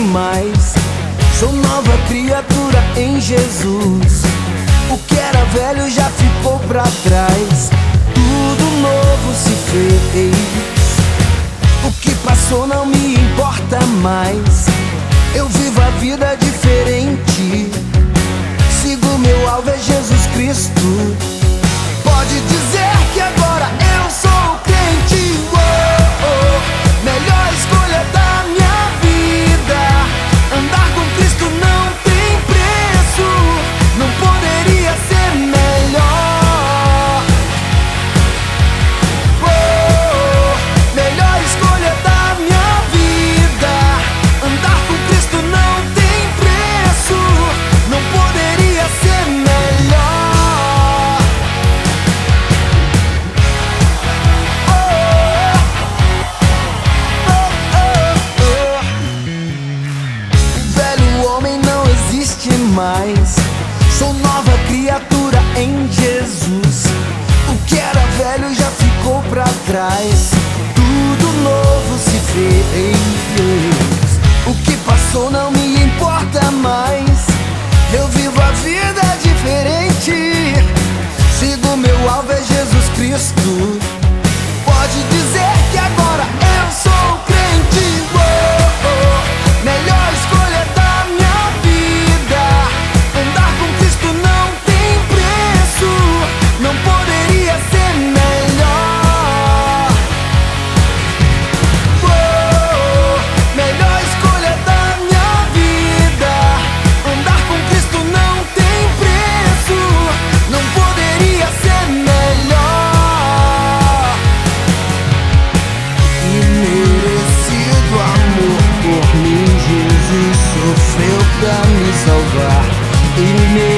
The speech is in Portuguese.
mais. Sou nova criatura em Jesus. O que era velho já ficou pra trás. Tudo novo se fez. O que passou não me importa mais. Eu vivo a vida diferente. Sigo meu alvo, é Jesus Cristo. Pode dizer que agora eu sou crente. Oh, oh, melhor escolha da minha vida. Andar com Cristo não tem preço. Não poderia ser melhor. Oh, oh, melhor escolha da minha vida. Andar com Cristo não tem preço. Não poderia ser melhor. Mais. Sou nova criatura em Jesus. O que era velho já ficou pra trás. Tudo novo se fez. O que passou não me importa mais. Eu vivo a vida diferente. Sigo meu alvo, é Jesus Cristo. Pode dizer que agora eu sou crente. Oh, oh, melhor escolha da minha vida. Andar com Cristo não tem preço. Não poderia ser melhor. Oh, melhor escolha da minha vida. Andar com Cristo não tem preço. Não poderia ser melhor. Imerecido amor por mim, Jesus sofreu pra me salvar.